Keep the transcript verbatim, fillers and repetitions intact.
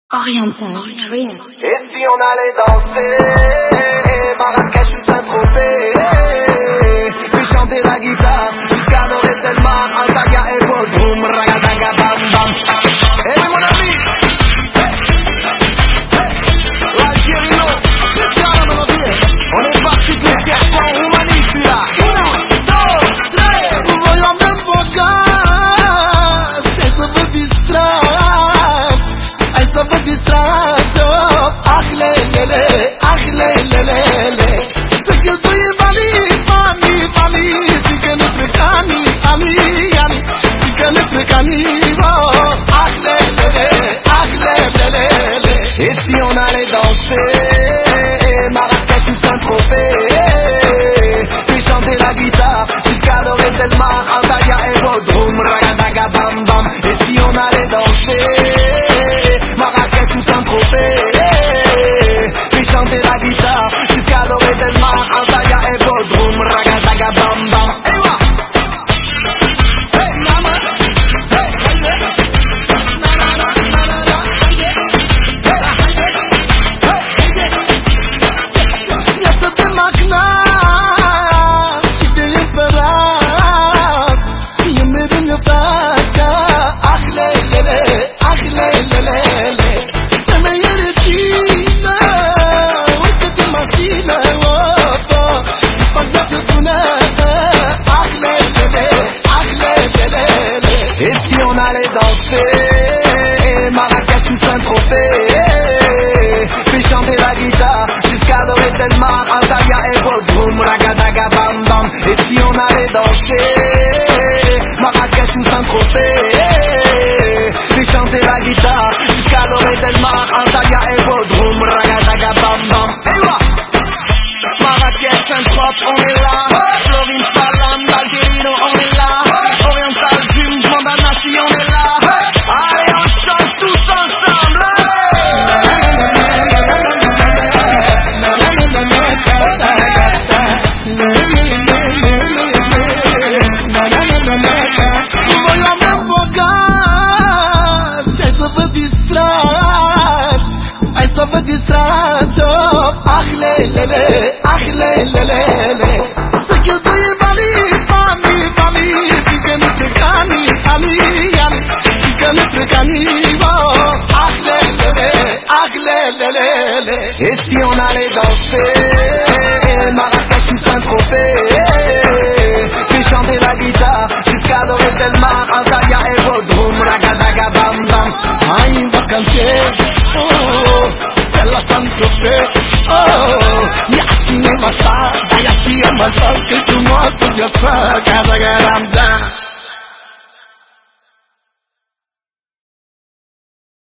Oriental Dream. Et si on allait danser Marrakech ou Saint-Tropez, puis chanter la guitare jusqu'à Doré Telmar, Antalya et Bodrum, Ragadaga Bam Bam. Eh mon ami, l'Algérie non, on est parti de les chercher en Roumanie celui-là. Uno, dos, tres, voglio ben pocar, se să vă distrați, hai să vă distrați, oh, ah lelele, ah lelele, să cheltuie banii, banii, banii, fiindcă ne plec anii, anii, anii, fiindcă ne plec anii, oh, ah lelele, ah lelele. Et si on allait danser Marrakech ou Saint-Tropez, puis chanter la guitare jusqu'à Doré Telmar, Antalya et Bodrum, Ragadaga Bam Bam. Et si on allait danser Marrakech ou Saint-Tropez, puis chanter la guitare jusqu'à Doré Telmar, Antalya et Bodrum, Ragadaga Bam Bam. Hey, wa! Hey, mama! Hey, hey, na na na na na na. Viață de magnat și de împărat, e mereu mi-o facă, ah lelele, ah lelele. Femeie regină, uite-te în mașină, oh, oh, îți fac viață bună, ah lelele, ah lelele. Et si on allait danser Marrakech ou Saint-Tropez, puis chanter la guitare jusqu'à Doré Telmar, Antalya et Bodrum, Ragadaga Bam Bam. Et si on allait danser Marrakech ou Saint-Tropez, puis chanter la guitare jusqu'à Doré Telmar, Antalya et Bodrum, Ragadaga Bam Bam. Hey, wa! Marrakech, Saint-Tropez, on est là. Florine, Salam, l'Algérie, on est là. Oriental Dream, Mandanasi, on est là. Allez, on chante tous ensemble. Voglio ben pocar, hai să vă distrați, hai să vă distrați, oh, ah lelele, ah lelele. Să cheltuie banii, banii, banii, fiindcă ne plec anii, anii, anii, fiindcă ne plec anii, oh, ah lelele, ah lelele. Et si on allait danser Marrakech ou Saint-Tropez, puis chanter la guitare jusqu'à Doré Telmar, Antalya et Bodrum, Ragadaga Bam Bam. Hai în vacanțe, oh, de la Saint-Tropez, oh, ia și nevasta, dar ia și amanta, că-i frumoasă viața, Ragadaga Bam Bam.